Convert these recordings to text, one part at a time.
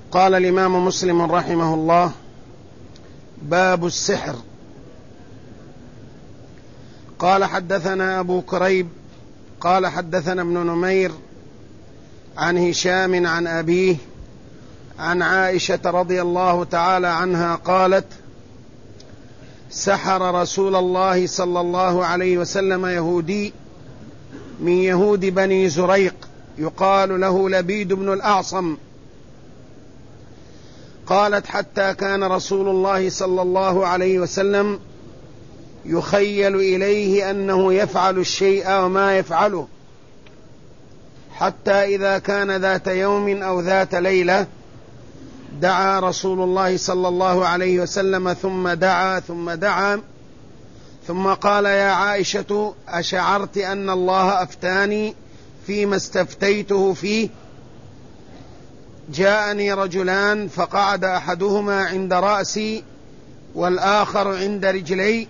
قال الإمام مسلم رحمه الله: باب السحر. قال: حدثنا أبو كريب قال: حدثنا ابن نمير عن هشام عن أبيه عن عائشة رضي الله تعالى عنها قالت: سحر رسول الله صلى الله عليه وسلم يهودي من يهود بني زريق يقال له لبيد بن الأعصم. قالت: حتى كان رسول الله صلى الله عليه وسلم يخيل إليه أنه يفعل الشيء وما يفعله، حتى إذا كان ذات يوم أو ذات ليلة دعا رسول الله صلى الله عليه وسلم ثم دعا ثم قال: يا عائشة، أشعرت أن الله أفتاني فيما استفتيته فيه؟ جاءني رجلان فقعد أحدهما عند رأسي والآخر عند رجلي،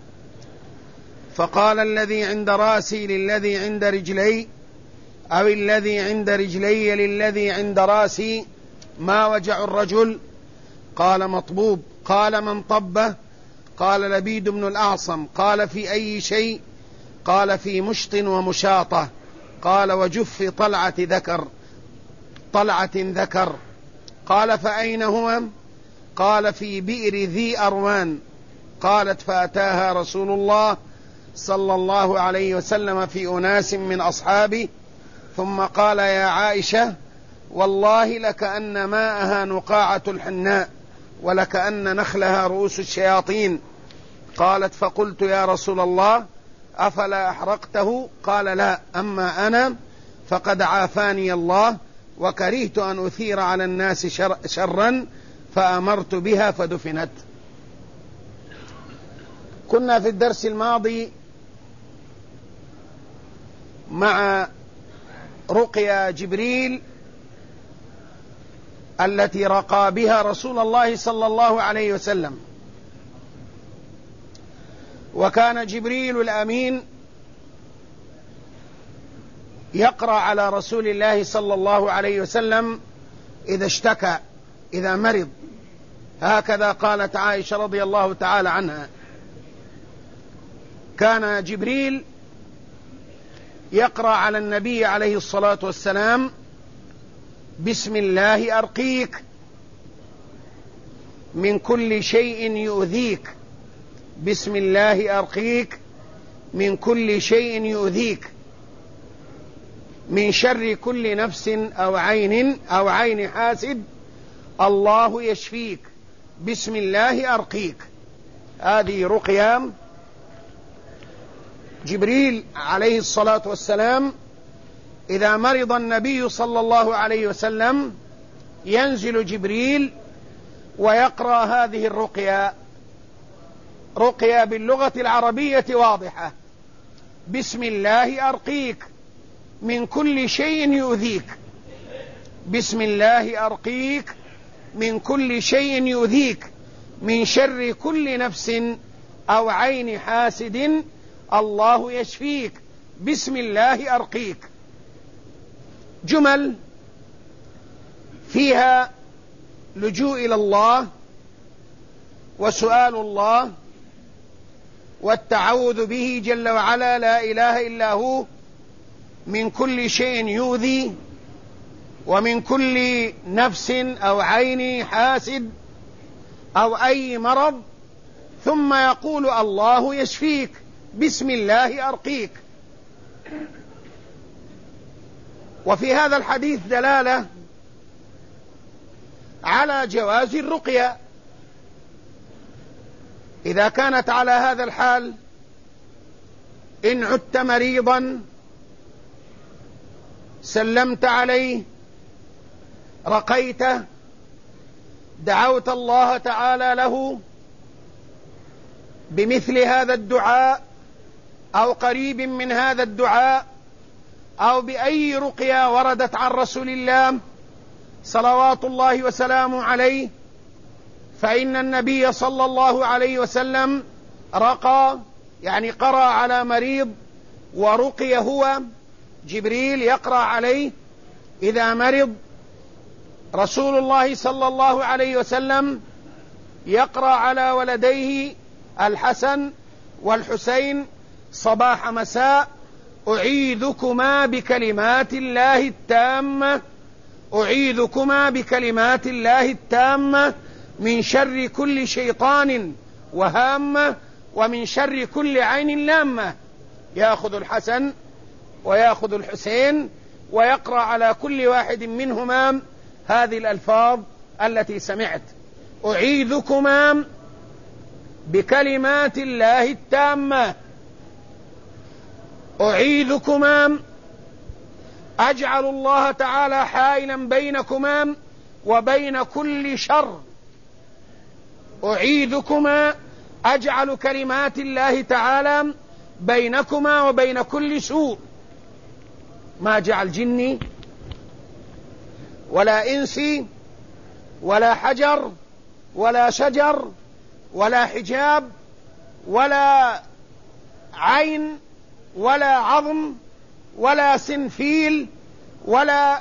فقال الذي عند رأسي للذي عند رجلي، أو الذي عند رجلي للذي عند رأسي: ما وجع الرجل؟ قال: مطبوب. قال: من طبه؟ قال: لبيد بن الأعصم. قال: في أي شيء؟ قال: في مشط ومشاطة. قال: وجف طلعة ذكر. قال: فأين هو؟ قال: في بئر ذي أروان. قالت: فأتاها رسول الله صلى الله عليه وسلم في أناس من أصحابه ثم قال: يا عائشة، والله لكأن ماءها نقاعة الحناء ولكأن نخلها رؤوس الشياطين. قالت: فقلت: يا رسول الله، أفلا أحرقته؟ قال: لا، أما أنا فقد عافاني الله، وكرهت أن أثير على الناس شرا فأمرت بها فدفنت. كنا في الدرس الماضي مع رقيا جبريل التي رقى بها رسول الله صلى الله عليه وسلم، وكان جبريل الأمين يقرأ على رسول الله صلى الله عليه وسلم إذا اشتكى، إذا مرض، هكذا قالت عائشة رضي الله تعالى عنها. كان جبريل يقرأ على النبي عليه الصلاة والسلام: بسم الله أرقيك من كل شيء يؤذيك، بسم الله أرقيك من كل شيء يؤذيك، من شر كل نفس أو عين حاسد، الله يشفيك، بسم الله أرقيك. هذه رقيا جبريل عليه الصلاة والسلام. إذا مرض النبي صلى الله عليه وسلم ينزل جبريل ويقرأ هذه الرقيا، رقيا باللغة العربية واضحة: بسم الله أرقيك من كل شيء يؤذيك، بسم الله أرقيك من كل شيء يؤذيك، من شر كل نفس أو عين حاسد، الله يشفيك، بسم الله أرقيك. جمل فيها لجوء إلى الله وسؤال الله والتعوذ به جل وعلا، لا إله إلا هو، من كل شيء يؤذي، ومن كل نفس أو عين حاسد أو أي مرض، ثم يقول: الله يشفيك، بسم الله أرقيك. وفي هذا الحديث دلالة على جواز الرقية إذا كانت على هذا الحال. إن عدت مريضا سلمت عليه، رقيته، دعوت الله تعالى له بمثل هذا الدعاء أو قريب من هذا الدعاء أو بأي رقية وردت عن رسول الله صلوات الله وسلامه عليه، فإن النبي صلى الله عليه وسلم رقى، يعني قرأ على مريض ورقي هو، جبريل يقرأ عليه إذا مرض، رسول الله صلى الله عليه وسلم يقرأ على ولديه الحسن والحسين صباح مساء: أعيذكما بكلمات الله التامة، أعيذكما بكلمات الله التامة من شر كل شيطان وهامة ومن شر كل عين لامة. يأخذ الحسن ويأخذ الحسين ويقرأ على كل واحد منهما هذه الألفاظ التي سمعت: أعيذكما بكلمات الله التامة، أعيذكما، أجعل الله تعالى حائلا بينكما وبين كل شر، أعيذكما، أجعل كلمات الله تعالى بينكما وبين كل سوء. ما جعل جني ولا إنسي ولا حجر ولا شجر ولا حجاب ولا عين ولا عظم ولا سنفيل ولا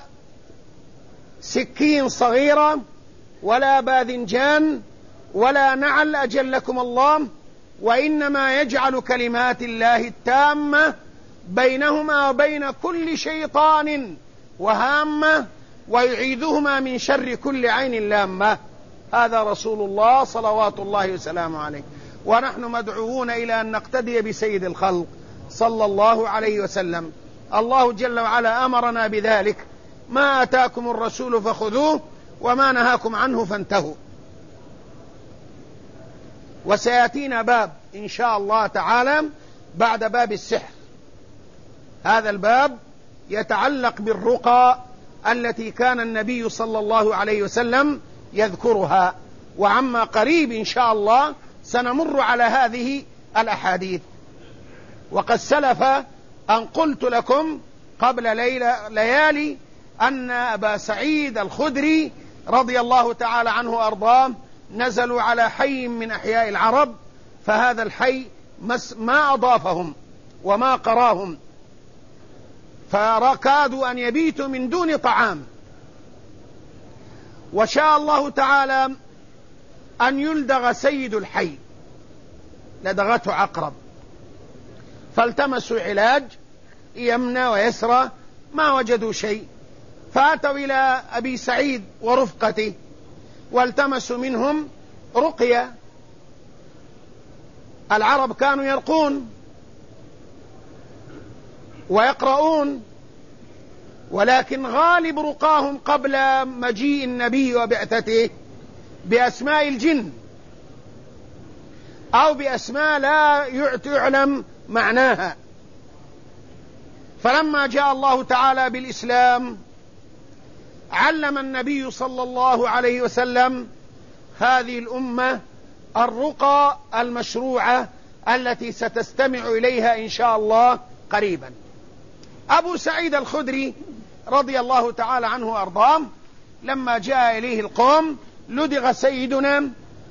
سكين صغيرة ولا باذنجان ولا نعل أجلكم الله، وإنما يجعل كلمات الله التامة بينهما وبين كل شيطان وهامة ويعيذهما من شر كل عين لامة. هذا رسول الله صلوات الله وسلامه عليه، ونحن مدعوون إلى أن نقتدي بسيد الخلق صلى الله عليه وسلم. الله جل وعلا أمرنا بذلك: ما آتاكم الرسول فخذوه وما نهاكم عنه فانتهوا. وسيأتينا باب إن شاء الله تعالى بعد باب السحر. هذا الباب يتعلق بالرقى التي كان النبي صلى الله عليه وسلم يذكرها، وعما قريب إن شاء الله سنمر على هذه الأحاديث. وقد سلف أن قلت لكم قبل ليالي أن أبا سعيد الخدري رضي الله تعالى عنه وأرضاه نزلوا على حي من أحياء العرب، فهذا الحي ما أضافهم وما قراهم، فكادوا أن يبيتوا من دون طعام، وشاء الله تعالى أن يلدغ سيد الحي، لدغته عقرب، فالتمسوا علاج يمنى ويسرى، ما وجدوا شيء، فأتوا إلى أبي سعيد ورفقته والتمسوا منهم رقية. العرب كانوا يرقون ويقرؤون، ولكن غالب رقاهم قبل مجيء النبي وبعثته بأسماء الجن أو بأسماء لا يعلم معناها. فلما جاء الله تعالى بالإسلام علم النبي صلى الله عليه وسلم هذه الأمة الرقى المشروعة التي ستستمع إليها إن شاء الله قريبا. أبو سعيد الخدري رضي الله تعالى عنه وأرضاه لما جاء إليه القوم: لدغ سيدنا،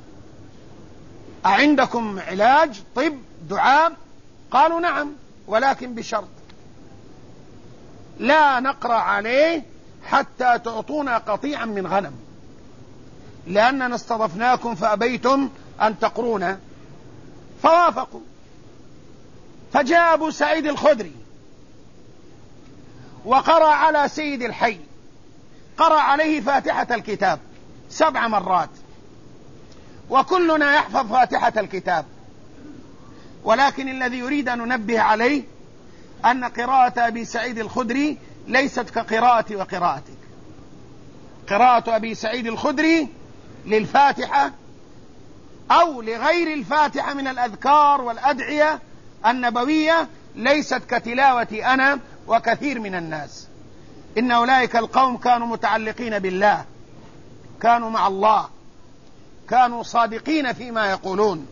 أعندكم علاج طب دعاء؟ قالوا: نعم، ولكن بشرط لا نقرأ عليه حتى تعطونا قطيعا من غنم، لأننا استضفناكم فأبيتم أن تقرونا. فوافقوا، فجاء أبو سعيد الخدري وقرأ على سيد الحي، قرأ عليه فاتحة الكتاب 7 مرات، وكلنا يحفظ فاتحة الكتاب، ولكن الذي يريد أن ننبه عليه أن قراءة أبي سعيد الخدري ليست كقراءتي وقراءتك. قراءة أبي سعيد الخدري للفاتحة أو لغير الفاتحة من الأذكار والأدعية النبوية ليست كتلاوتي أنا وكثير من الناس. إن أولئك القوم كانوا متعلقين بالله، كانوا مع الله، كانوا صادقين فيما يقولون.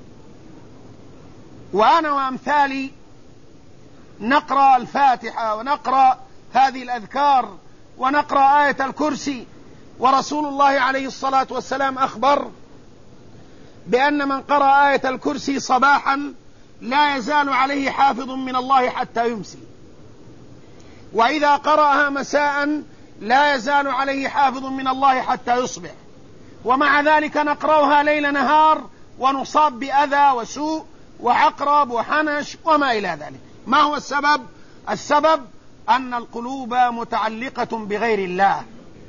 وأنا وأمثالي نقرأ الفاتحة ونقرأ هذه الأذكار ونقرأ آية الكرسي، ورسول الله عليه الصلاة والسلام أخبر بأن من قرأ آية الكرسي صباحا لا يزال عليه حافظ من الله حتى يمسي، وإذا قرأها مساء لا يزال عليه حافظ من الله حتى يصبح، ومع ذلك نقرأها ليل نهار ونصاب بأذى وسوء وعقرب وحنش وما إلى ذلك. ما هو السبب؟ السبب أن القلوب متعلقة بغير الله،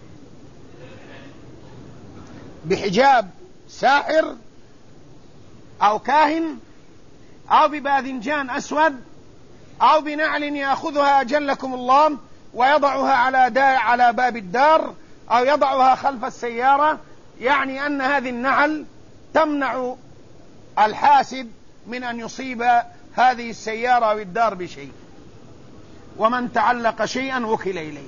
بحجاب ساحر أو كاهن أو بباذنجان أسود أو بنعل يأخذها أجلكم الله ويضعها على باب الدار أو يضعها خلف السيارة، يعني أن هذه النعل تمنع الحاسد من أن يصيب هذه السيارة أو الدار بشيء. ومن تعلق شيئا وكل إليه،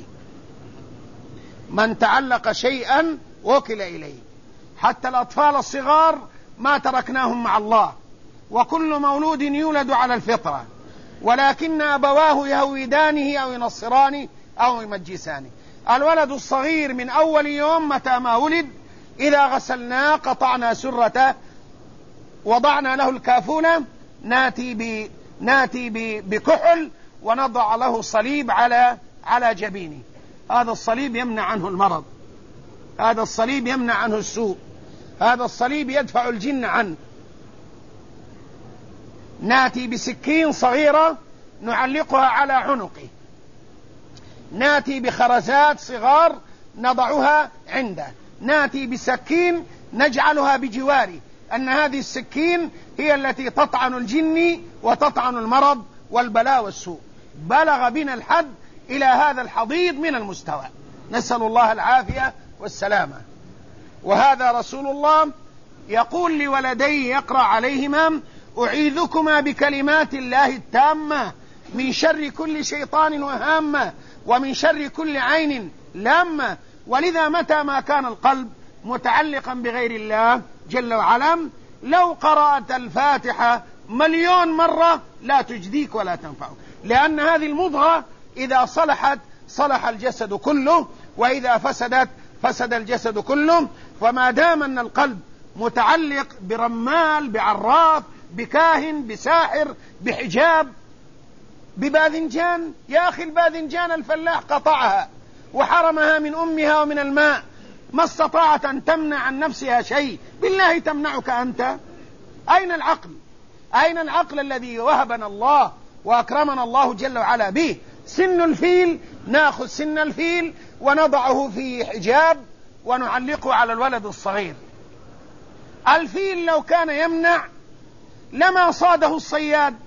من تعلق شيئا وكل إليه. حتى الأطفال الصغار ما تركناهم مع الله، وكل مولود يولد على الفطرة، ولكن أبواه يهودانه أو ينصرانه أو يمجسانه. الولد الصغير من أول يوم متى ما ولد إذا غسلناه قطعنا سرته، وضعنا له الكافونة، ناتي بكحل ونضع له صليب على جبينه. هذا الصليب يمنع عنه المرض، هذا الصليب يمنع عنه السوء، هذا الصليب يدفع الجن عنه. ناتي بسكين صغيرة نعلقها على عنقه، ناتي بخرزات صغار نضعها عنده، ناتي بسكين نجعلها بجواره، أن هذه السكين هي التي تطعن الجن وتطعن المرض والبلاء والسوء. بلغ بنا الحد إلى هذا الحضيض من المستوى، نسأل الله العافية والسلامة. وهذا رسول الله يقول لولديه يقرأ عليهما: أعيذكما بكلمات الله التامة من شر كل شيطان وهامة ومن شر كل عين لامة. ولذا متى ما كان القلب متعلقا بغير الله جل وعلا، لو قرأت الفاتحة 1,000,000 مرة لا تجديك ولا تنفعك، لأن هذه المضغة إذا صلحت صلح الجسد كله، وإذا فسدت فسد الجسد كله. فما دام أن القلب متعلق برمال، بعراف، بكاهن، بساحر، بحجاب، بباذنجان، يا أخي الباذنجان الفلاح قطعها وحرمها من أمها ومن الماء، ما استطاعت أن تمنع عن نفسها شيء، بالله تمنعك أنت؟ أين العقل؟ أين العقل الذي وهبنا الله وأكرمنا الله جل وعلا به؟ سن الفيل، نأخذ سن الفيل ونضعه في حجاب ونعلقه على الولد الصغير. الفيل لو كان يمنع لما صاده الصياد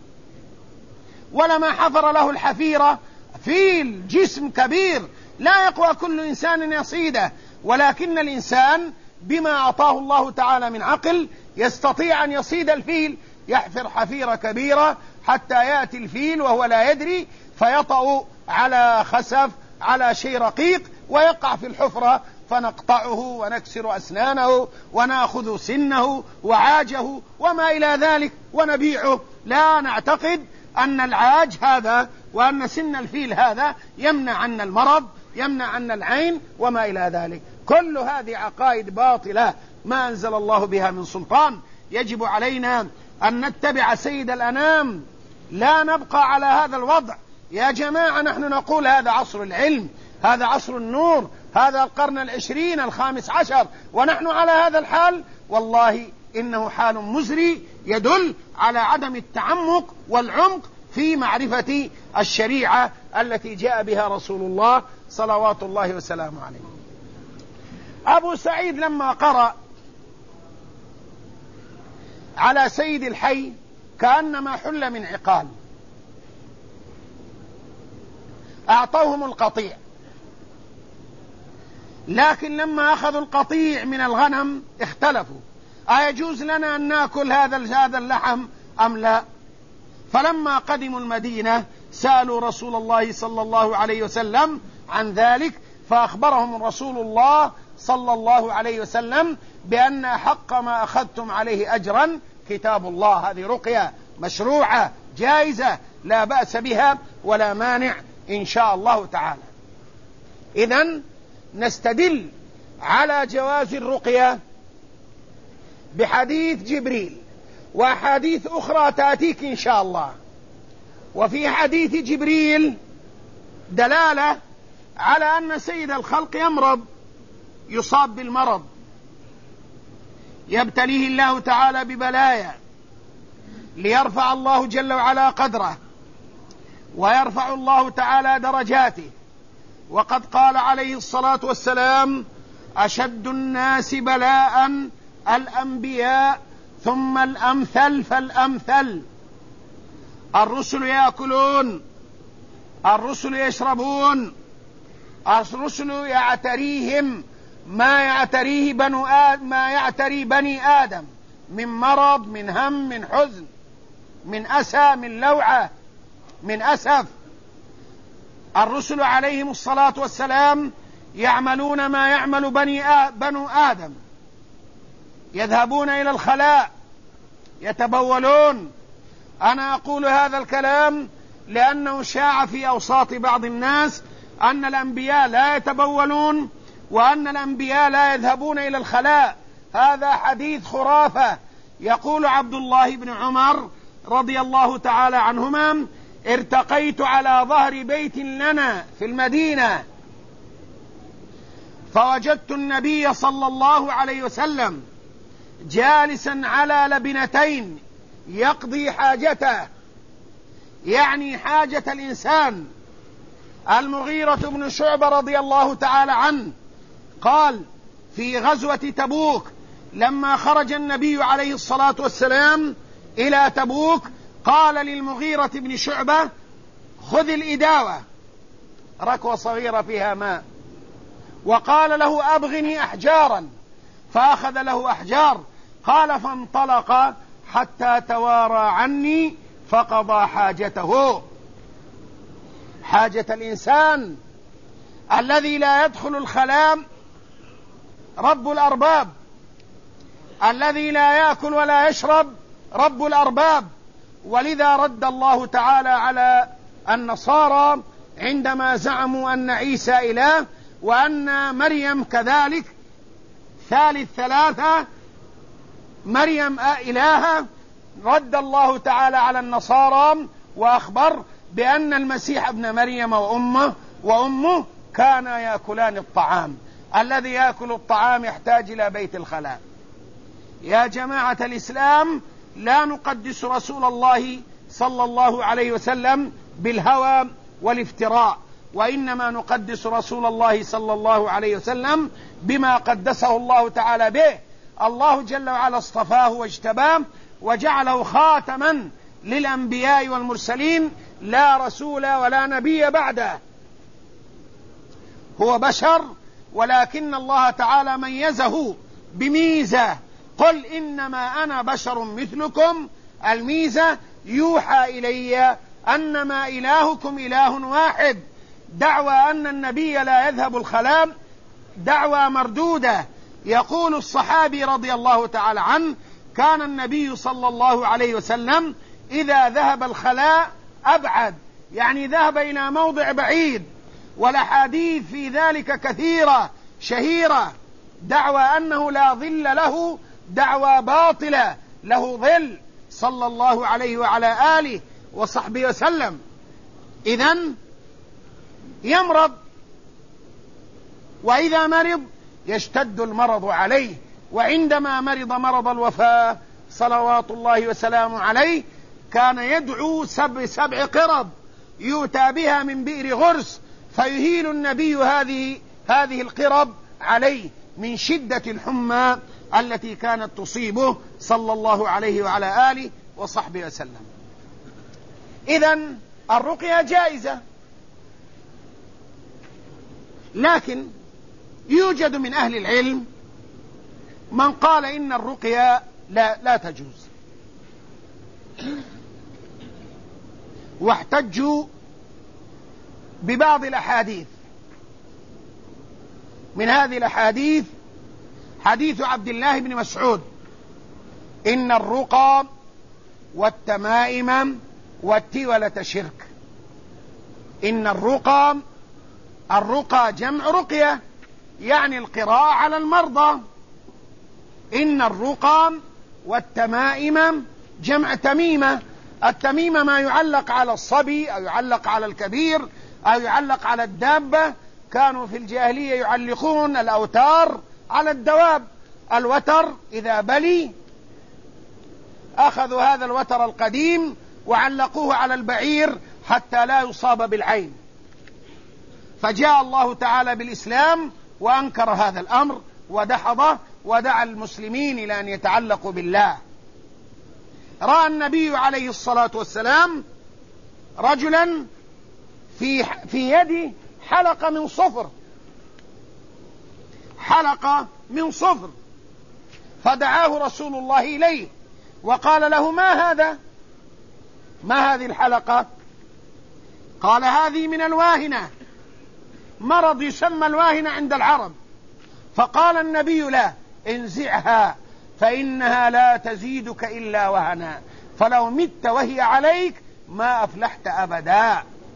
ولما حفر له الحفيرة. فيل جسم كبير لا يقوى كل إنسان يصيده، ولكن الإنسان بما أعطاه الله تعالى من عقل يستطيع أن يصيد الفيل. يحفر حفيرة كبيرة حتى يأتي الفيل وهو لا يدري، فيطأ على خسف، على شيء رقيق، ويقع في الحفرة، فنقطعه ونكسر أسنانه ونأخذ سنه وعاجه وما إلى ذلك ونبيعه. لا نعتقد أن العاج هذا وأن سن الفيل هذا يمنع عنا المرض، يمنع عنا العين وما إلى ذلك. كل هذه عقائد باطلة ما أنزل الله بها من سلطان. يجب علينا أن نتبع سيد الأنام، لا نبقى على هذا الوضع. يا جماعة نحن نقول هذا عصر العلم، هذا عصر النور، هذا القرن 20 15، ونحن على هذا الحال. والله إنه حال مزري يدل على عدم التعمق والعمق في معرفة الشريعة التي جاء بها رسول الله صلوات الله وسلامه عليه. أبو سعيد لما قرأ على سيد الحي كأنما حل من عقال، أعطوهم القطيع، لكن لما أخذوا القطيع من الغنم اختلفوا: أيجوز لنا أن نأكل هذا اللحم أم لا؟ فلما قدموا المدينة سألوا رسول الله صلى الله عليه وسلم عن ذلك، فأخبرهم رسول الله صلى الله عليه وسلم بأن حق ما أخذتم عليه أجرا كتاب الله. هذه رقية مشروعة جائزة لا بأس بها ولا مانع إن شاء الله تعالى. إذن نستدل على جواز الرقية بحديث جبريل وأحاديث أخرى تأتيك إن شاء الله. وفي حديث جبريل دلالة على أن سيد الخلق يمرض، يصاب بالمرض، يبتليه الله تعالى ببلايا ليرفع الله جل وعلا قدره ويرفع الله تعالى درجاته. وقد قال عليه الصلاة والسلام: أشد الناس بلاء الأنبياء ثم الأمثل فالأمثل. الرسل يأكلون، الرسل يشربون، الرسل يعتريهم ما يعتري بني آدم من مرض، من هم، من حزن، من أسى، من لوعة، من أسف. الرسل عليهم الصلاة والسلام يعملون ما يعمل بنو آدم، يذهبون إلى الخلاء، يتبولون. أنا أقول هذا الكلام لأنه شاع في أوساط بعض الناس أن الأنبياء لا يتبولون وأن الأنبياء لا يذهبون إلى الخلاء. هذا حديث خرافة. يقول عبد الله بن عمر رضي الله تعالى عنهما: ارتقيت على ظهر بيت لنا في المدينة فوجدت النبي صلى الله عليه وسلم جالسا على لبنتين يقضي حاجته، يعني حاجة الإنسان. المغيرة بن شعبة رضي الله تعالى عنه قال في غزوة تبوك لما خرج النبي عليه الصلاة والسلام إلى تبوك قال للمغيرة بن شعبة: خذ الإداوة، ركوة صغيرة فيها ماء، وقال له: أبغني أحجارا، فأخذ له أحجار. قال: فانطلق حتى توارى عني فقضى حاجته. حاجة الإنسان الذي لا يدخل الخلاء رب الأرباب، الذي لا يأكل ولا يشرب رب الأرباب. ولذا رد الله تعالى على النصارى عندما زعموا أن عيسى إله وأن مريم كذلك ثالث ثلاثة، مريم إلهة. رد الله تعالى على النصارى وأخبر بأن المسيح ابن مريم وأمه كانا يأكلان الطعام. الذي يأكل الطعام يحتاج إلى بيت الخلاء. يا جماعة الإسلام، لا نقدس رسول الله صلى الله عليه وسلم بالهوى والافتراء، وإنما نقدس رسول الله صلى الله عليه وسلم بما قدسه الله تعالى به. الله جل وعلا اصطفاه واجتباه وجعله خاتما للأنبياء والمرسلين، لا رسول ولا نبي بعده. هو بشر، ولكن الله تعالى ميزه بميزة: قل إنما أنا بشر مثلكم. الميزة: يوحى إلي أنما إلهكم إله واحد. دعوى أن النبي لا يذهب الخلاء دعوى مردودة. يقول الصحابي رضي الله تعالى عنه: كان النبي صلى الله عليه وسلم إذا ذهب الخلاء أبعد، يعني ذهب إلى موضع بعيد. والأحاديث في ذلك كثيرة شهيرة. دعوى أنه لا ظل له دعوى باطلة، له ظل صلى الله عليه وعلى آله وصحبه وسلم. إذن يمرض، وإذا مرض يشتد المرض عليه. وعندما مرض مرض الوفاة صلوات الله وسلامه عليه كان يدعو سبع قرب يؤتى بها من بئر غرس، فيهيل النبي هذه القرب عليه من شدة الحمى التي كانت تصيبه صلى الله عليه وعلى آله وصحبه وسلم. إذن الرقية جائزة، لكن يوجد من أهل العلم من قال إن الرقية لا تجوز، واحتجوا ببعض الأحاديث. من هذه الأحاديث حديث عبد الله بن مسعود: إن الرقى والتمائم والتولة شرك. إن الرقى جمع رقية، يعني القراءة على المرضى. إن الرقى والتمائم جمع تميمة. التميمة ما يعلق على الصبي أو يعلق على الكبير أو يعلق على الدابة كانوا في الجاهلية يعلقون الأوتار على الدواب. الوتر إذا بلي أخذوا هذا الوتر القديم وعلقوه على البعير حتى لا يصاب بالعين، فجاء الله تعالى بالإسلام وأنكر هذا الأمر ودحضه ودعا المسلمين إلى أن يتعلقوا بالله. رأى النبي عليه الصلاة والسلام رجلا في يده حلقة من صفر، حلقة من صفر، فدعاه رسول الله إليه وقال له: ما هذا؟ ما هذه الحلقة؟ قال: هذه من الواهنة، مرض يسمى الواهنة عند العرب. فقال النبي: لا، انزعها فإنها لا تزيدك إلا وهنا، فلو مت وهي عليك ما أفلحت أبدا.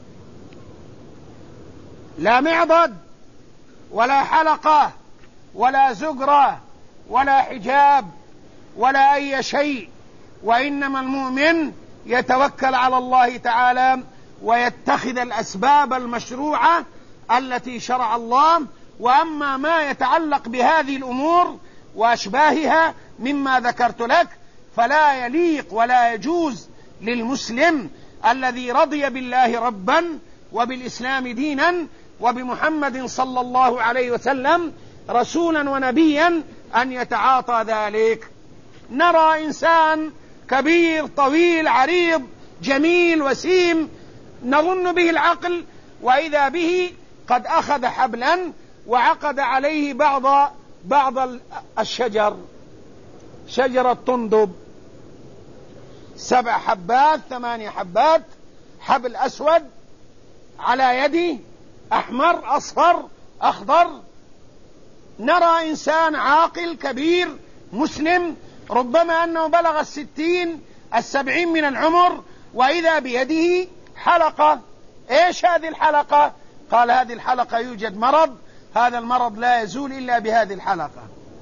لا معضد ولا حلقة ولا زجرة ولا حجاب ولا أي شيء، وإنما المؤمن يتوكل على الله تعالى ويتخذ الأسباب المشروعة التي شرع الله. وأما ما يتعلق بهذه الأمور وأشباهها مما ذكرت لك فلا يليق ولا يجوز للمسلم الذي رضي بالله ربا وبالإسلام دينا وبمحمد صلى الله عليه وسلم رسولا ونبيا أن يتعاطى ذلك. نرى إنسان كبير طويل عريض جميل وسيم نظن به العقل، وإذا به قد أخذ حبلا وعقد عليه بعض الشجر، شجرة طندب، 7 حبات 8 حبات، حبل أسود على يدي، أحمر أصفر أخضر. نرى إنسان عاقل كبير مسلم ربما أنه بلغ 60 70 من العمر، وإذا بيده حلقة. إيش هذه الحلقة؟ قال: هذه الحلقة يوجد مرض، هذا المرض لا يزول إلا بهذه الحلقة.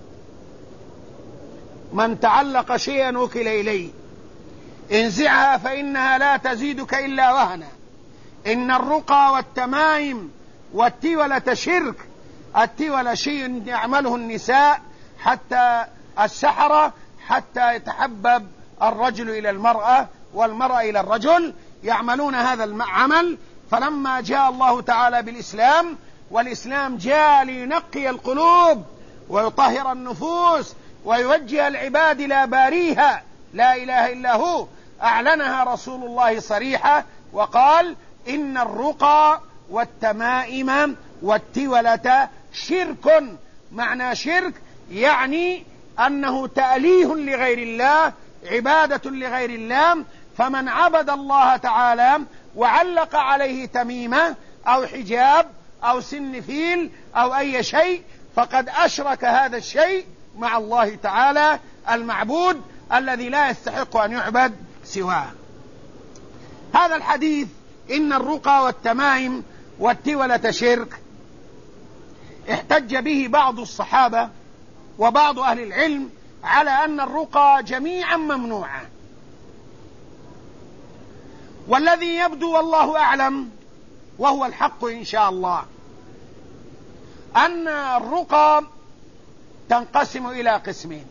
من تعلق شيئا وكل إليه، انزعها فإنها لا تزيدك إلا وهنا. إن الرقى والتمائم والتولة شرك. التولة شيء يعمله النساء حتى السحرة حتى يتحبب الرجل إلى المرأة والمرأة إلى الرجل، يعملون هذا العمل. فلما جاء الله تعالى بالإسلام، والإسلام جاء لينقي القلوب ويطهر النفوس ويوجه العباد إلى باريها لا إله إلا هو، أعلنها رسول الله صريحة وقال: إن الرقى والتمائم والتولة شرك. معنى شرك يعني أنه تأليه لغير الله، عبادة لغير الله. فمن عبد الله تعالى وعلق عليه تميمة أو حجاب أو سنفيل أو أي شيء فقد أشرك هذا الشيء مع الله تعالى المعبود الذي لا يستحق أن يعبد سواه. هذا الحديث إن الرقى والتمائم والتولة شرك احتج به بعض الصحابة وبعض أهل العلم على أن الرقى جميعا ممنوعة، والذي يبدو والله أعلم وهو الحق إن شاء الله أن الرقى تنقسم إلى قسمين: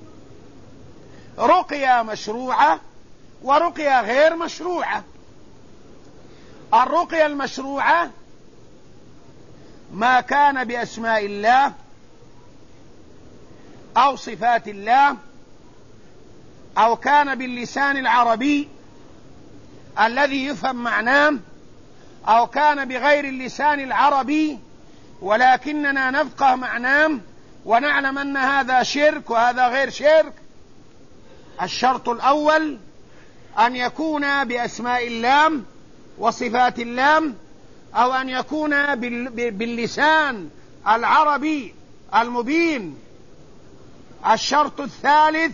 رقية مشروعة ورقية غير مشروعة. الرقية المشروعة ما كان بأسماء الله أو صفات الله، أو كان باللسان العربي الذي يفهم معناه، أو كان بغير اللسان العربي ولكننا نفقه معناه ونعلم أن هذا شرك وهذا غير شرك. الشرط الأول أن يكون بأسماء الله وصفات الله، أو أن يكون باللسان العربي المبين. الشرط الثالث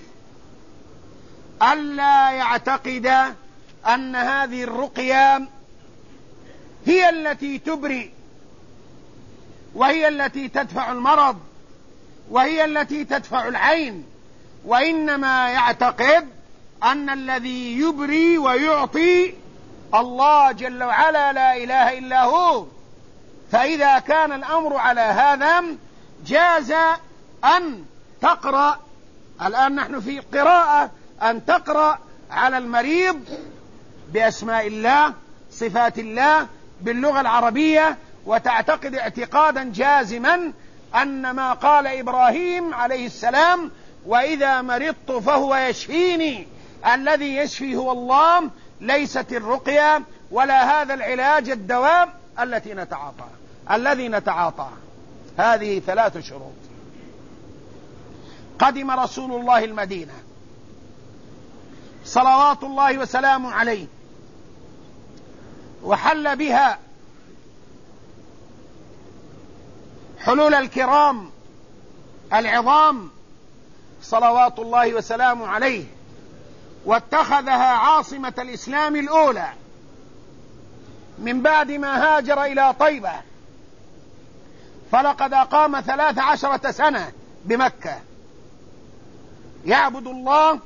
ألا يعتقد أن هذه الرقية هي التي تبرئ وهي التي تدفع المرض وهي التي تدفع العين، وإنما يعتقد أن الذي يبري ويعطي الله جل وعلا لا إله إلا هو، فإذا كان الأمر على هذا جاز أن تقرأ، الآن نحن في قراءة، أن تقرأ على المريض بأسماء الله صفات الله باللغة العربية، وتعتقد اعتقادا جازما أن ما قال إبراهيم عليه السلام وإذا مرضت فهو يشفيني، الذي يشفي هو الله، ليست الرقية ولا هذا العلاج الدواء الذي نتعاطاه. هذه 3 شروط. قدم رسول الله المدينة صلوات الله وسلامه عليه، وحل بها حلول الكرام العظام صلوات الله وسلامه عليه، واتخذها عاصمة الإسلام الأولى من بعد ما هاجر إلى طيبة، فلقد أقام 13 سنة بمكة يعبد الله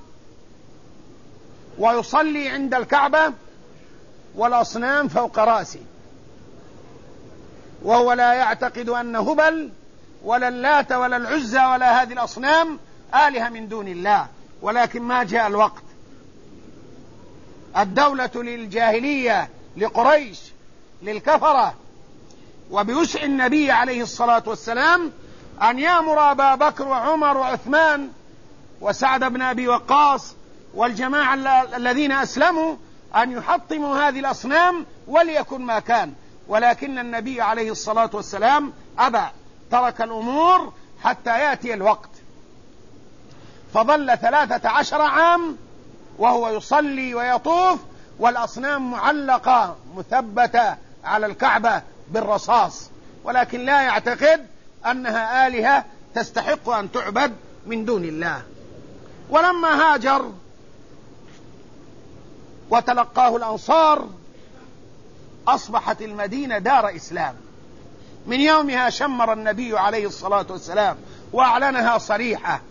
ويصلي عند الكعبة والأصنام فوق رأسه، وهو لا يعتقد أن هبل ولا اللات ولا العزى ولا هذه الأصنام آلهة من دون الله، ولكن ما جاء الوقت. الدولة للجاهلية لقريش للكفرة، وبوسع النبي عليه الصلاة والسلام أن يأمر أبا بكر وعمر وعثمان وسعد بن أبي وقاص والجماعة الذين أسلموا أن يحطموا هذه الأصنام وليكن ما كان، ولكن النبي عليه الصلاة والسلام أبى، ترك الأمور حتى يأتي الوقت، فظل 13 عام وهو يصلي ويطوف والأصنام معلقة مثبتة على الكعبة بالرصاص، ولكن لا يعتقد أنها آلهة تستحق أن تعبد من دون الله. ولما هاجر وتلقاه الأنصار أصبحت المدينة دار إسلام، من يومها شمر النبي عليه الصلاة والسلام وأعلنها صريحة.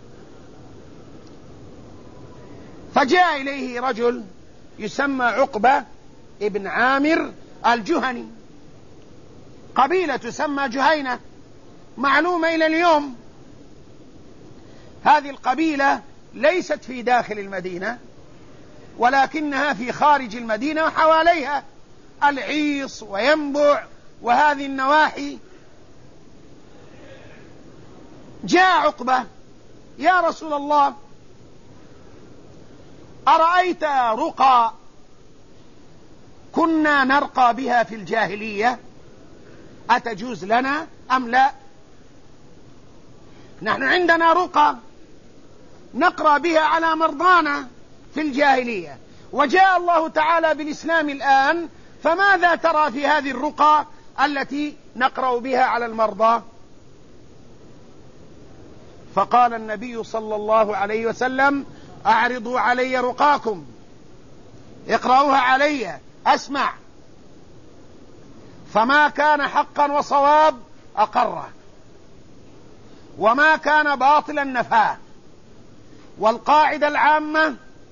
فجاء إليه رجل يسمى عقبة ابن عامر الجهني، قبيلة تسمى جهينة معلومة إلى اليوم. هذه القبيلة ليست في داخل المدينة ولكنها في خارج المدينة وحواليها العيص وينبع وهذه النواحي. جاء عقبة: يا رسول الله، أرأيت رقى كنا نرقى بها في الجاهلية أتجوز لنا أم لا؟ نحن عندنا رقى نقرأ بها على مرضانا في الجاهلية، وجاء الله تعالى بالإسلام الآن، فماذا ترى في هذه الرقى التي نقرأ بها على المرضى؟ فقال النبي صلى الله عليه وسلم: أعرضوا علي رقاكم، اقرأوها علي أسمع، فما كان حقا وصواب أقره، وما كان باطلا نفاه. والقاعدة العامة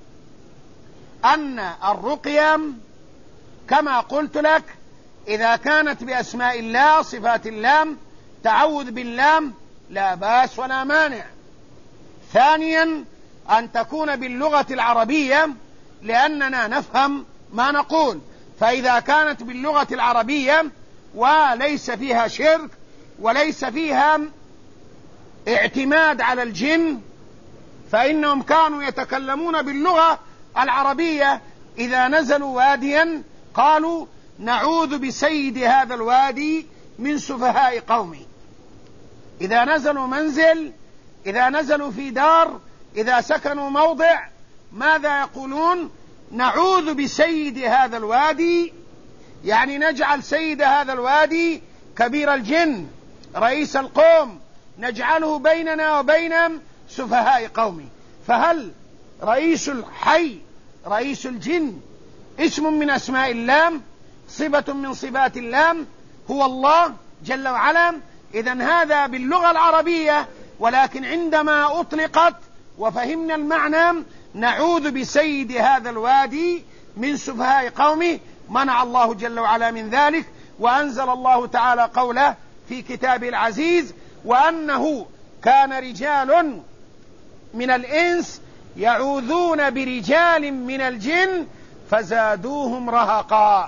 أن الرقية كما قلت لك إذا كانت بأسماء الله صفات الله تعوذ بالله لا باس ولا مانع. ثانيا أن تكون باللغة العربية لأننا نفهم ما نقول، فإذا كانت باللغة العربية وليس فيها شرك وليس فيها اعتماد على الجن، فإنهم كانوا يتكلمون باللغة العربية. إذا نزلوا واديا قالوا: نعوذ بسيد هذا الوادي من سفهاء قومي. إذا نزلوا منزل، إذا نزلوا في دار، إذا سكنوا موضع، ماذا يقولون؟ نعوذ بسيد هذا الوادي، يعني نجعل سيد هذا الوادي كبير الجن رئيس القوم، نجعله بيننا وبين سفهاء قومي. فهل رئيس الحي رئيس الجن اسم من أسماء الله، صفة من صفات الله، هو الله جل وعلا؟ إذن هذا باللغة العربية، ولكن عندما أطلقت وفهمنا المعنى نعوذ بسيد هذا الوادي من سفهاء قومه منع الله جل وعلا من ذلك، وأنزل الله تعالى قوله في كتابه العزيز: وأنه كان رجال من الإنس يعوذون برجال من الجن فزادوهم رهقا.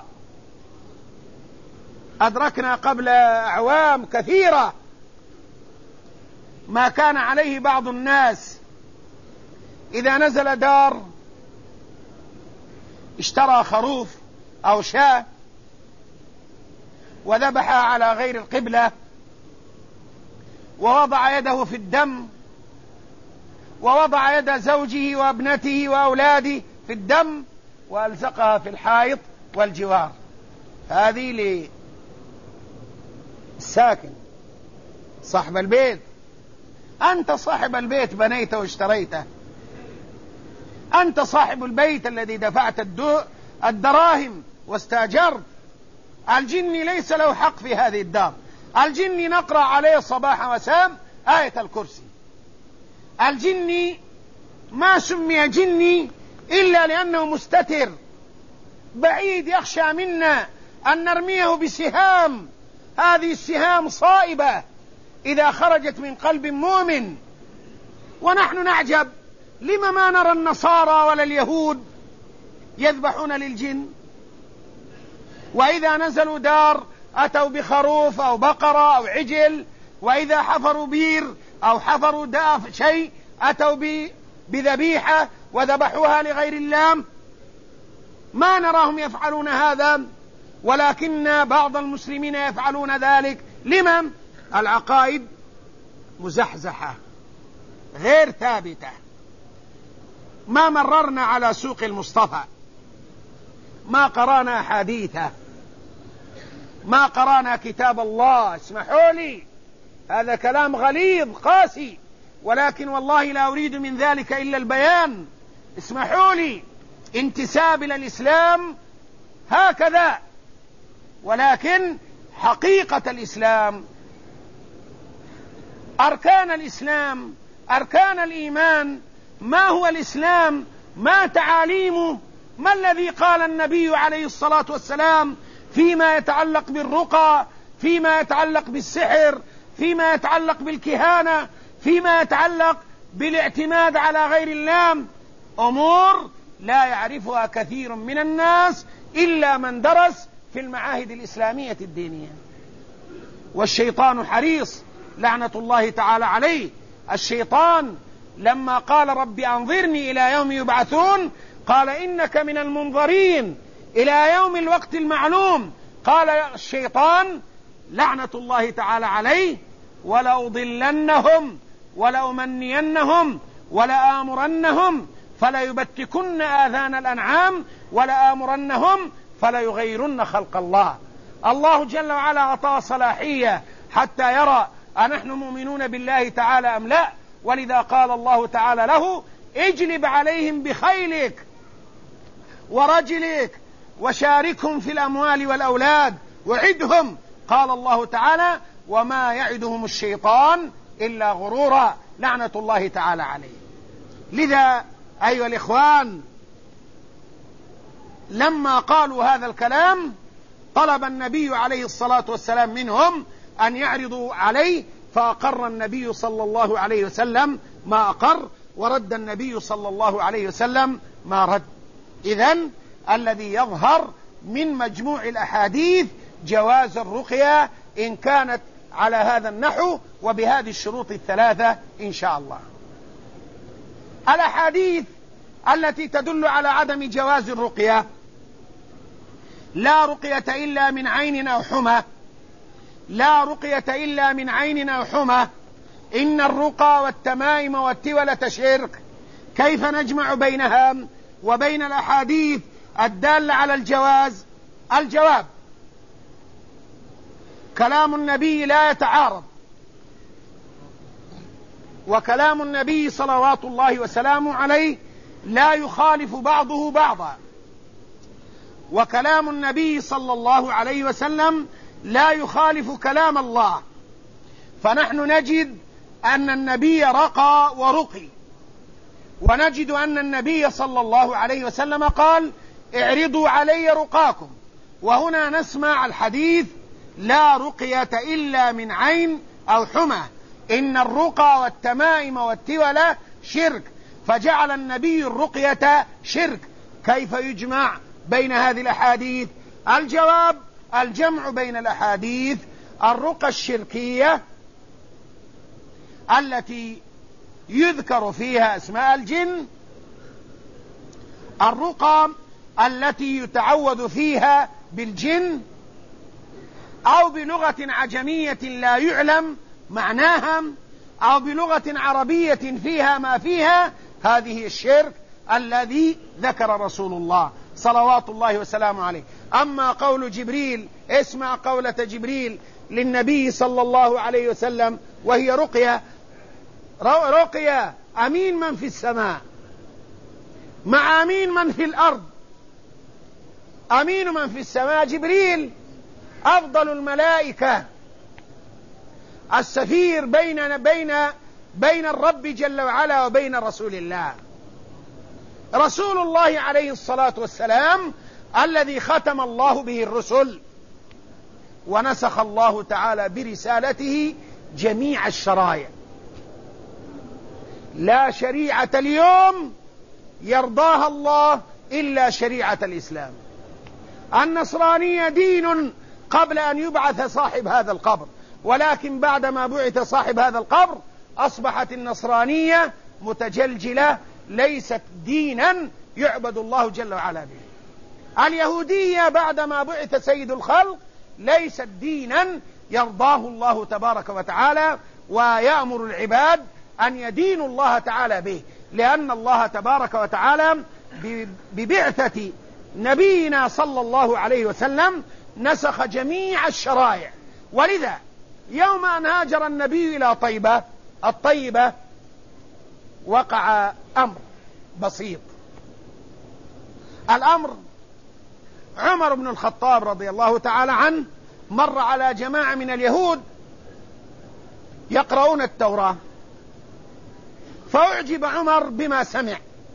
أدركنا قبل أعوام كثيرة ما كان عليه بعض الناس إذا نزل دار اشترى خروف أو شاة وذبح على غير القبلة ووضع يده في الدم ووضع يد زوجه وابنته وأولاده في الدم وألزقها في الحائط والجوار. هذه للساكن صاحب البيت. أنت صاحب البيت بنيته واشتريته، أنت صاحب البيت الذي دفعت الدراهم واستأجرت. الجني ليس له حق في هذه الدار. الجني نقرأ عليه صباح ومساء آية الكرسي. الجني ما سمي جني إلا لأنه مستتر بعيد، يخشى منا أن نرميه بسهام. هذه السهام صائبة إذا خرجت من قلب مؤمن. ونحن نعجب لما ما نرى النصارى ولا اليهود يذبحون للجن، وإذا نزلوا دار أتوا بخروف أو بقرة أو عجل، وإذا حفروا بير أو حفروا داف شيء أتوا بذبيحة وذبحوها لغير الله. ما نراهم يفعلون هذا، ولكن بعض المسلمين يفعلون ذلك. لمن؟ العقائد مزحزحة غير ثابتة. ما مررنا على سوق المصطفى، ما قرأنا حديثه، ما قرأنا كتاب الله. اسمحوا لي، هذا كلام غليظ قاسي، ولكن والله لا أريد من ذلك إلا البيان. اسمحوا لي، انتساب إلى الإسلام هكذا، ولكن حقيقة الإسلام، أركان الإسلام، أركان الإيمان، ما هو الإسلام، ما تعاليمه، ما الذي قال النبي عليه الصلاة والسلام فيما يتعلق بالرقى، فيما يتعلق بالسحر، فيما يتعلق بالكهانة، فيما يتعلق بالاعتماد على غير الله. أمور لا يعرفها كثير من الناس إلا من درس في المعاهد الإسلامية الدينية. والشيطان حريص لعنة الله تعالى عليه. الشيطان لما قال رب أنظرني إلى يوم يبعثون قال إنك من المنظرين إلى يوم الوقت المعلوم. قال الشيطان لعنة الله تعالى عليه ولأضلنهم ولأمنينهم ولآمرنهم فليبتكن آذان الأنعام ولآمرنهم فليغيرن خلق الله. الله جل وعلا أعطى صلاحية حتى يرى أنحن مؤمنون بالله تعالى أم لا، ولذا قال الله تعالى له اجلب عليهم بخيلك ورجلك وشاركهم في الأموال والأولاد وعدهم. قال الله تعالى وما يعدهم الشيطان إلا غرورا، لعنة الله تعالى عليه. لذا أيها الإخوان، لما قالوا هذا الكلام طلب النبي عليه الصلاة والسلام منهم أن يعرضوا عليه، فأقر النبي صلى الله عليه وسلم ما أقر، ورد النبي صلى الله عليه وسلم ما رد. إذن الذي يظهر من مجموع الأحاديث جواز الرقية إن كانت على هذا النحو وبهذه الشروط الثلاثة إن شاء الله. الأحاديث التي تدل على عدم جواز الرقية: لا رقية إلا من عين أو حمى، لا رقية إلا من عين أو حمى، إن الرقى والتمائم والتولة شرك. كيف نجمع بينها وبين الأحاديث الدالة على الجواز؟ الجواب: كلام النبي لا يتعارض، وكلام النبي صلوات الله وسلامه عليه لا يخالف بعضه بعضا، وكلام النبي صلى الله عليه وسلم لا يخالف كلام الله. فنحن نجد أن النبي رقى ورقي، ونجد أن النبي صلى الله عليه وسلم قال اعرضوا علي رقاكم. وهنا نسمع الحديث لا رقية إلا من عين أو حمى، إن الرقى والتمائم والتولى شرك، فجعل النبي الرقية شرك. كيف يجمع بين هذه الأحاديث؟ الجواب: الجمع بين الأحاديث: الرقى الشركية التي يذكر فيها أسماء الجن، الرقى التي يتعوذ فيها بالجن أو بلغة عجمية لا يعلم معناها أو بلغة عربية فيها ما فيها، هذه الشرك الذي ذكر رسول الله صلوات الله وسلامه عليه. أما قول جبريل، اسمع قولة جبريل للنبي صلى الله عليه وسلم وهي رقية أمين من في السماء مع أمين من في الأرض. أمين من في السماء جبريل، أفضل الملائكة، السفير بين الرب جل وعلا وبين رسول الله، رسول الله عليه الصلاة والسلام الذي ختم الله به الرسل ونسخ الله تعالى برسالته جميع الشرائع. لا شريعة اليوم يرضاها الله إلا شريعة الإسلام. النصرانية دين قبل أن يبعث صاحب هذا القبر، ولكن بعدما بعث صاحب هذا القبر أصبحت النصرانية متجلجلة، ليست دينا يعبد الله جل وعلا به. اليهودية بعدما بعث سيد الخلق ليست دينا يرضاه الله تبارك وتعالى ويأمر العباد أن يدينوا الله تعالى به، لأن الله تبارك وتعالى ببعثة نبينا صلى الله عليه وسلم نسخ جميع الشرائع. ولذا يوم أن هاجر النبي إلى الطيبة وقع أمر بسيط. الأمر: عمر بن الخطاب رضي الله تعالى عنه مر على جماعة من اليهود يقرؤون التوراة، فأعجب عمر بما سمع،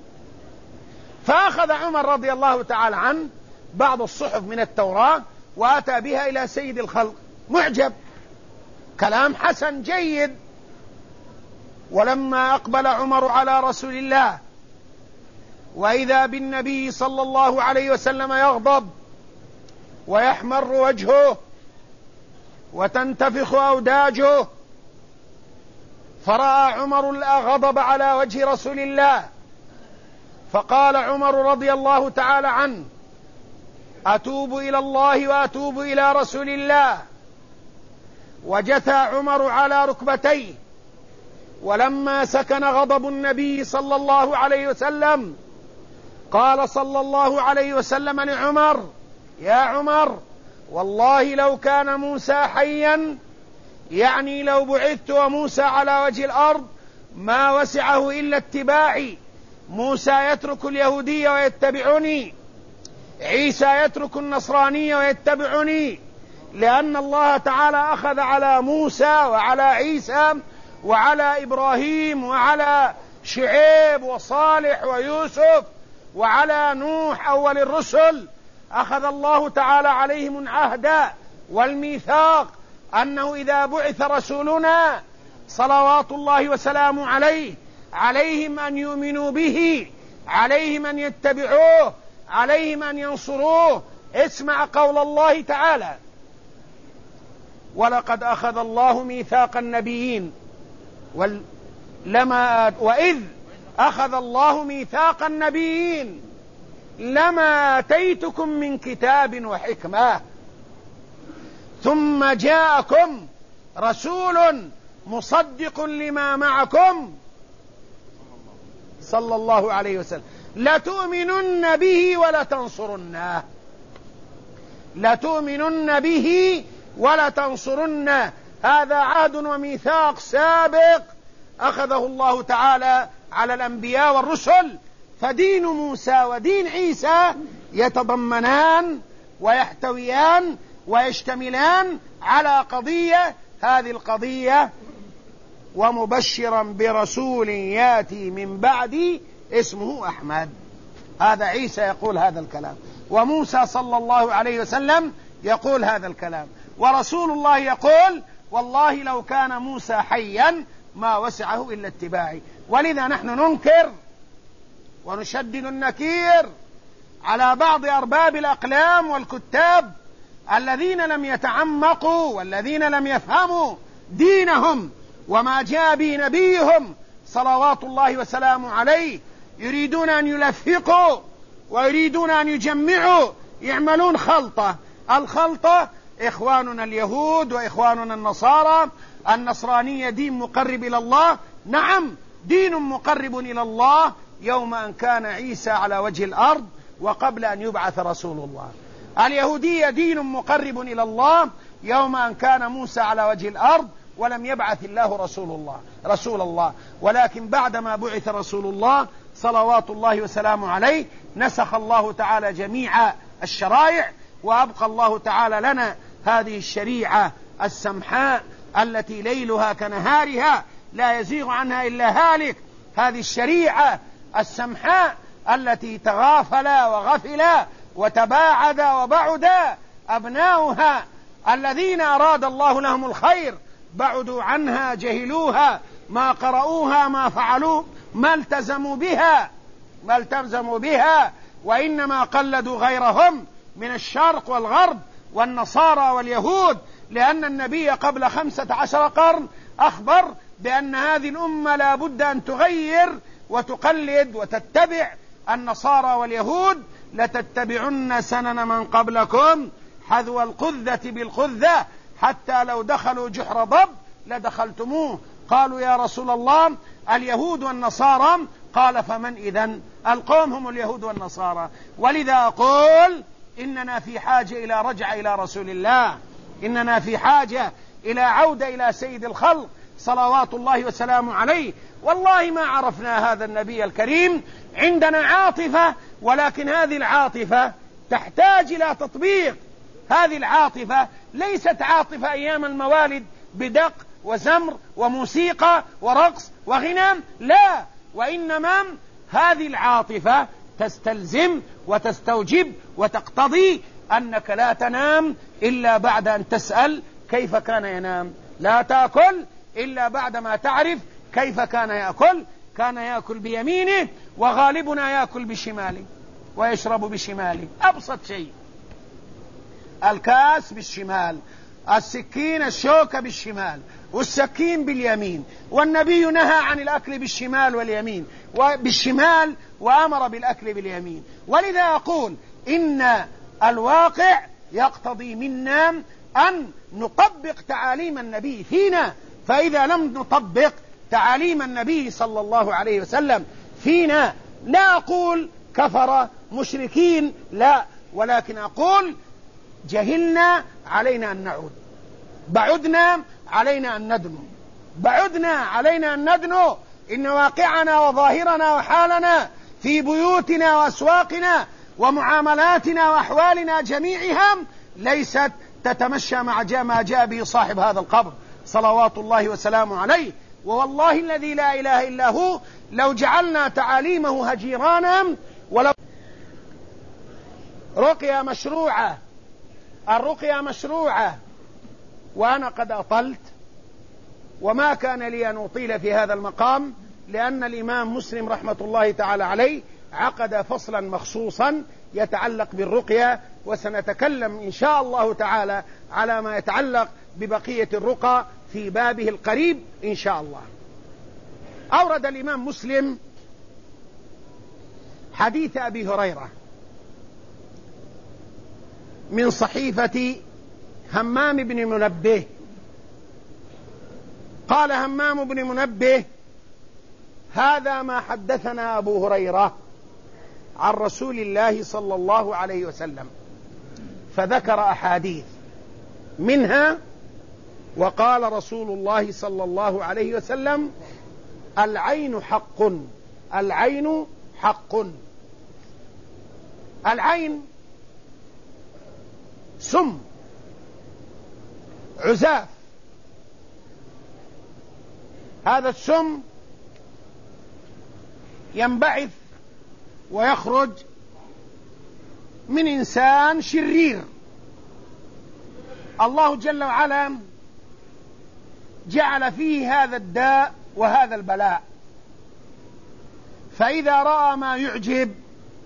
فأخذ عمر رضي الله تعالى عنه بعض الصحف من التوراة وأتى بها إلى سيد الخلق، معجب، كلام حسن جيد. ولما أقبل عمر على رسول الله وإذا بالنبي صلى الله عليه وسلم يغضب ويحمر وجهه وتنتفخ أوداجه، فرأى عمر الغضب على وجه رسول الله، فقال عمر رضي الله تعالى عنه: أتوب إلى الله وأتوب إلى رسول الله. وجثى عمر على ركبتيه. ولما سكن غضب النبي صلى الله عليه وسلم قال صلى الله عليه وسلم لعمر: يا عمر، والله لو كان موسى حيا، يعني لو بعثت وموسى على وجه الأرض، ما وسعه إلا اتباعي. موسى يترك اليهودية ويتبعني، عيسى يترك النصرانية ويتبعني، لأن الله تعالى أخذ على موسى وعلى عيسى وعلى إبراهيم وعلى شعيب وصالح ويوسف وعلى نوح أول الرسل، أخذ الله تعالى عليهم العهد والميثاق أنه إذا بعث رسولنا صلوات الله وسلامه عليه عليهم أن يؤمنوا به، عليهم أن يتبعوه، عليهم أن ينصروه. اسمع قول الله تعالى: ولقد أخذ الله ميثاق النبيين وإذ أخذ الله ميثاق النبيين لما آتيتكم من كتاب وحكمة ثم جاءكم رسول مصدق لما معكم صلى الله عليه وسلم لتؤمنن به ولتنصرنه، لتؤمنن به ولتنصرنه. هذا عهد وميثاق سابق أخذه الله تعالى على الأنبياء والرسل. فدين موسى ودين عيسى يتضمنان ويحتويان ويشتملان على قضية، هذه القضية: ومبشرا برسول ياتي من بعدي اسمه أحمد. هذا عيسى يقول هذا الكلام، وموسى صلى الله عليه وسلم يقول هذا الكلام. ورسول الله يقول والله لو كان موسى حيا ما وسعه إلا اتباعي. ولذا نحن ننكر ونشدد النكير على بعض أرباب الأقلام والكتاب الذين لم يتعمقوا والذين لم يفهموا دينهم وما جاء به نبيهم صلوات الله وسلامه عليه. يريدون أن يلفقوا ويريدون أن يجمعوا، يعملون خلطة. الخلطة إخواننا اليهود وإخواننا النصارى. النصرانية دين مقرب إلى الله، نعم دين مقرب إلى الله يوم أن كان عيسى على وجه الأرض وقبل أن يبعث رسول الله. اليهودية دين مقرب إلى الله يوم أن كان موسى على وجه الأرض ولم يبعث الله رسول الله. ولكن بعدما بعث رسول الله صلوات الله وسلامه عليه نسخ الله تعالى جميع الشرائع، وأبقى الله تعالى لنا هذه الشريعة السمحاء التي ليلها كنهارها لا يزيغ عنها إلا هالك. هذه الشريعة السمحاء التي تغافل وغفل وتباعد وبعد أبناؤها الذين أراد الله لهم الخير بعدوا عنها، جهلوها، ما قرؤوها، ما فعلوا، ما التزموا بها وإنما قلدوا غيرهم من الشرق والغرب والنصارى واليهود. لأن النبي قبل 15 قرن أخبر بأن هذه الأمة لا بد أن تغير وتقلد وتتبع النصارى واليهود. لتتبعن سنن من قبلكم حذو القذة بالقذة حتى لو دخلوا جحر ضب لدخلتموه. قالوا يا رسول الله اليهود والنصارى، قال فمن إذن؟ القوم هم اليهود والنصارى. ولذا أقول إننا في حاجة إلى رجعة إلى رسول الله، إننا في حاجة إلى عودة إلى سيد الخلق صلوات الله وسلامه عليه. والله ما عرفنا هذا النبي الكريم، عندنا عاطفة، ولكن هذه العاطفة تحتاج إلى تطبيق. هذه العاطفة ليست عاطفة أيام الموالد بدق وزمر وموسيقى ورقص وغنام، لا، وإنما هذه العاطفة تستلزم وتستوجب وتقتضي أنك لا تنام إلا بعد أن تسأل كيف كان ينام، لا تأكل إلا بعدما تعرف كيف كان يأكل. كان يأكل بيمينه، وغالبنا يأكل بشماله ويشرب بشماله. أبسط شيء، الكاس بالشمال، السكين الشوكة بالشمال، والسكين باليمين. والنبي نهى عن الأكل بالشمال واليمين وبالشمال وأمر بالأكل باليمين. ولذا أقول إن الواقع يقتضي منا أن نطبق تعاليم النبي فينا. فإذا لم نطبق تعاليم النبي صلى الله عليه وسلم فينا، لا أقول كفر مشركين، لا، ولكن أقول جهلنا، علينا أن نعود، بعدنا علينا أن ندنو، بعدنا علينا أن ندنو. إن واقعنا وظاهرنا وحالنا في بيوتنا وأسواقنا ومعاملاتنا وأحوالنا جميعها ليست تتمشى مع ما جاء به صاحب هذا القبر صلوات الله وسلامه عليه. ووالله الذي لا إله إلا هو لو جعلنا تعاليمه هجيرانا، ولو رقية مشروعة، الرقية مشروعة، وأنا قد أطلت وما كان لي أن أطيل في هذا المقام، لأن الإمام مسلم رحمة الله تعالى عليه عقد فصلا مخصوصا يتعلق بالرقية، وسنتكلم إن شاء الله تعالى على ما يتعلق ببقية الرقى في بابه القريب إن شاء الله. أورد الإمام مسلم حديث أبي هريرة من صحيفة همام بن منبه. قال همام بن منبه: هذا ما حدثنا أبو هريرة عن رسول الله صلى الله عليه وسلم، فذكر أحاديث منها: وقال رسول الله صلى الله عليه وسلم: العين حق، العين حق. العين سم عزاف، هذا السم ينبعث ويخرج من إنسان شرير، الله جل وعلا جعل فيه هذا الداء وهذا البلاء، فإذا رأى ما يعجب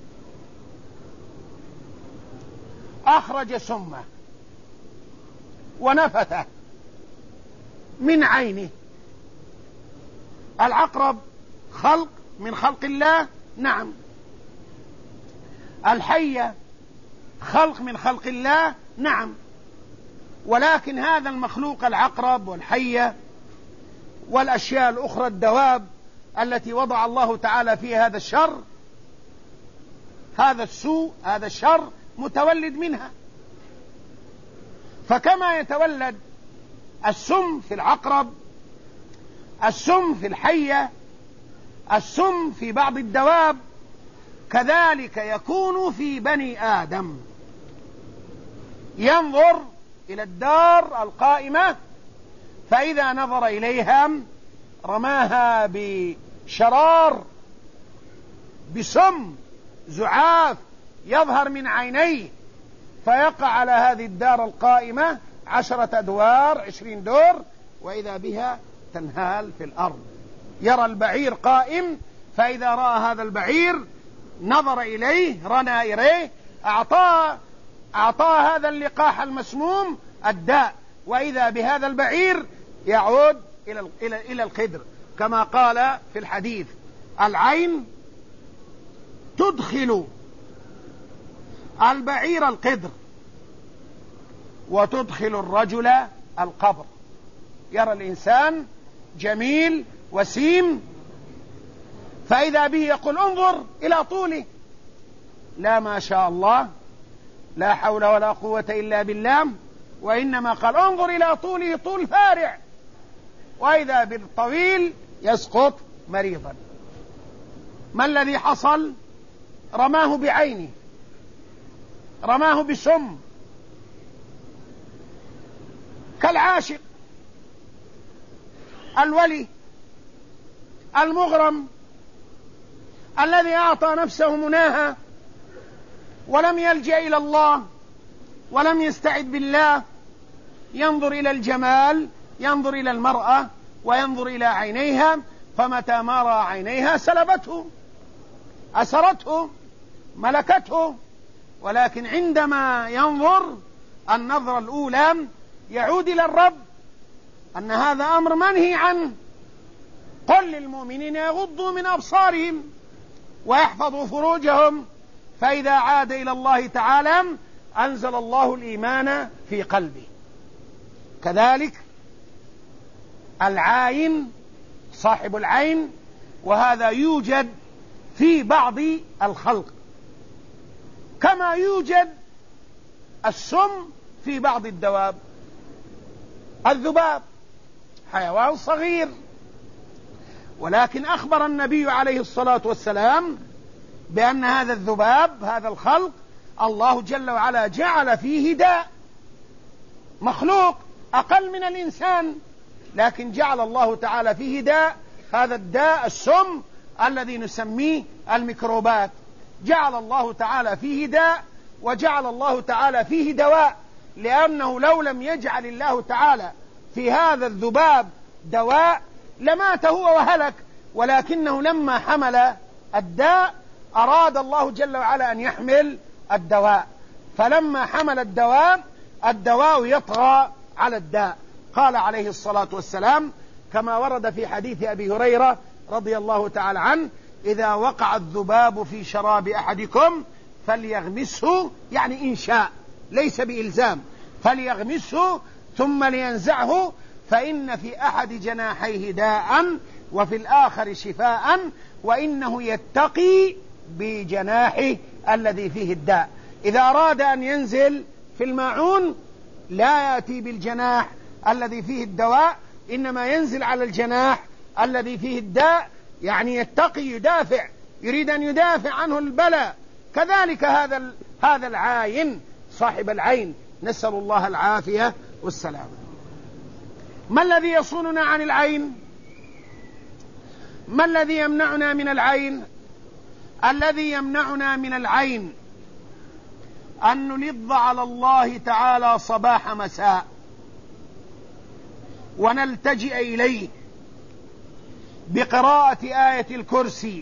أخرج سمه ونفثه من عينه. العقرب خلق من خلق الله، نعم. الحية خلق من خلق الله، نعم. ولكن هذا المخلوق العقرب والحية والأشياء الأخرى الدواب التي وضع الله تعالى فيها هذا الشر، هذا السوء، هذا الشر متولد منها. فكما يتولد السم في العقرب، السم في الحية، السم في بعض الدواب، كذلك يكون في بني آدم. ينظر إلى الدار القائمة فإذا نظر إليها رماها بشرار، بسم زعاف يظهر من عينيه، فيقع على هذه الدار القائمة 10 أدوار 20 دور، وإذا بها تنهال في الأرض. يرى البعير قائم، فإذا رأى هذا البعير نظر إليه، رنى إليه، أعطاه هذا اللقاح المسموم الداء، وإذا بهذا البعير يعود إلى القدر، كما قال في الحديث: العين تدخل البعير القدر وتدخل الرجل القبر. يرى الإنسان جميل وسيم، فإذا به يقول: انظر إلى طوله، لا ما شاء الله، لا حول ولا قوة إلا بالله، وإنما قال: انظر إلى طوله طول فارع، وإذا بالطويل يسقط مريضا. ما الذي حصل؟ رماه بعينه، رماه بسم. كالعاشق الولي المغرم الذي أعطى نفسه مناها ولم يلجأ إلى الله ولم يستعذ بالله، ينظر إلى الجمال، ينظر إلى المرأة وينظر إلى عينيها، فمتى ما رأى عينيها سلبته، أسرته، ملكته. ولكن عندما ينظر النظرة الأولى يعود إلى الرب أن هذا أمر منهي عنه. قل للمؤمنين يغضوا من أبصارهم ويحفظوا فروجهم، فإذا عاد إلى الله تعالى أنزل الله الإيمان في قلبه. كذلك العين، صاحب العين، وهذا يوجد في بعض الخلق، كما يوجد السم في بعض الدواب. الذباب حيوان صغير، ولكن أخبر النبي عليه الصلاة والسلام بأن هذا الذباب، هذا الخلق، الله جل وعلا جعل فيه داء. مخلوق أقل من الإنسان، لكن جعل الله تعالى فيه داء. هذا الداء السم الذي نسميه الميكروبات، جعل الله تعالى فيه داء، وجعل الله تعالى فيه دواء، لأنه لو لم يجعل الله تعالى في هذا الذباب دواء لمات هو وهلك. ولكنه لما حمل الداء أراد الله جل وعلا أن يحمل الدواء، فلما حمل الدواء، الدواء يطغى على الداء. قال عليه الصلاة والسلام كما ورد في حديث أبي هريرة رضي الله تعالى عنه: إذا وقع الذباب في شراب أحدكم فليغمسه، يعني إن شاء، ليس بإلزام، فليغمسه ثم لينزعه، فإن في أحد جناحيه داء وفي الآخر شفاء، وإنه يتقي بجناحه الذي فيه الداء. إذا أراد أن ينزل في الماعون لا يأتي بالجناح الذي فيه الدواء، إنما ينزل على الجناح الذي فيه الداء، يعني يتقي، يدافع، يريد أن يدافع عنه البلاء. كذلك هذا العاين، صاحب العين، نسأل الله العافية والسلام. ما الذي يصوننا عن العين؟ ما الذي يمنعنا من العين؟ الذي يمنعنا من العين أن نلظ على الله تعالى صباح مساء ونلتجئ إليه بقراءة آية الكرسي،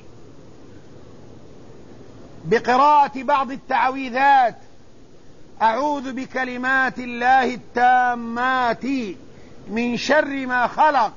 بقراءة بعض التعويذات: أعوذ بكلمات الله التامات من شر ما خلق،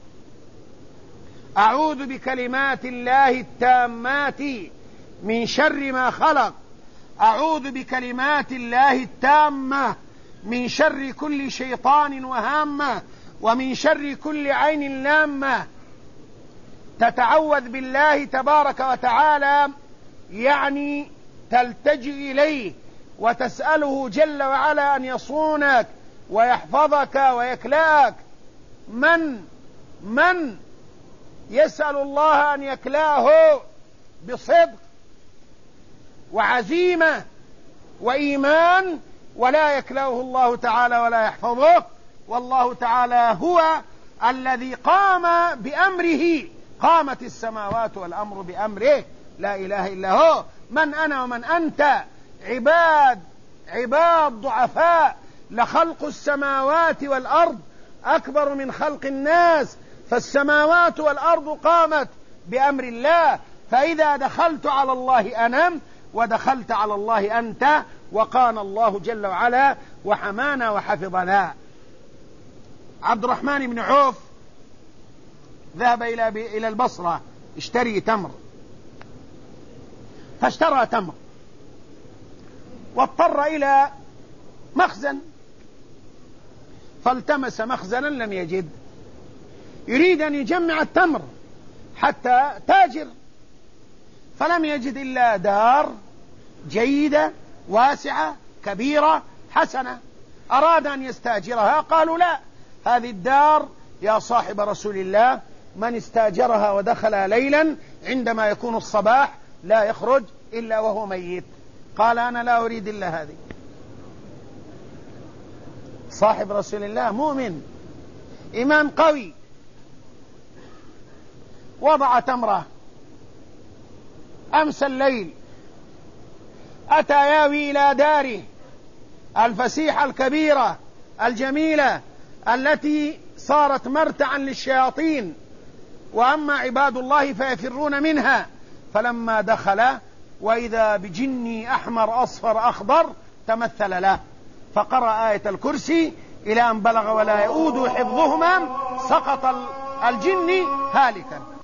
أعوذ بكلمات الله التامات من شر ما خلق، أعوذ بكلمات الله التامة من شر كل شيطان وهامة، ومن شر كل عين لامة. تتعوذ بالله تبارك وتعالى، يعني تلتجئ إليه وتسأله جل وعلا أن يصونك ويحفظك ويكلاك. من يسأل الله أن يكلاه بصدق وعزيمة وإيمان ولا يكلاه الله تعالى ولا يحفظه؟ والله تعالى هو الذي قام بأمره، قامت السماوات والأمر بأمره، لا إله إلا هو. من أنا ومن أنت؟ عباد ضعفاء. لخلق السماوات والأرض أكبر من خلق الناس، فالسماوات والأرض قامت بأمر الله. فإذا دخلت على الله أنم، ودخلت على الله أنت، وقانا الله جل وعلا وحمانا وحفظنا. عبد الرحمن بن عوف ذهب إلى البصرة اشتري تمر، فاشترى تمر واضطر إلى مخزن، فالتمس مخزنا لم يجد، يريد أن يجمع التمر حتى تاجر، فلم يجد إلا دار جيدة واسعة كبيرة حسنة، أراد أن يستاجرها. قالوا: لا، هذه الدار يا صاحب رسول الله من استاجرها ودخل ليلا عندما يكون الصباح لا يخرج إلا وهو ميت. قال: أنا لا أريد إلا هذه. صاحب رسول الله مؤمن إيمان قوي، وضع تمره، أمسى الليل، أتى ياوي إلى داره الفسيحة الكبيرة الجميلة التي صارت مرتعا للشياطين، وأما عباد الله فيفرون منها. فلما دخل وإذا بجني أحمر أصفر أخضر تمثل له، فقرأ آية الكرسي إلى أن بلغ: ولا يؤود حفظهما، سقط الجن هالكا.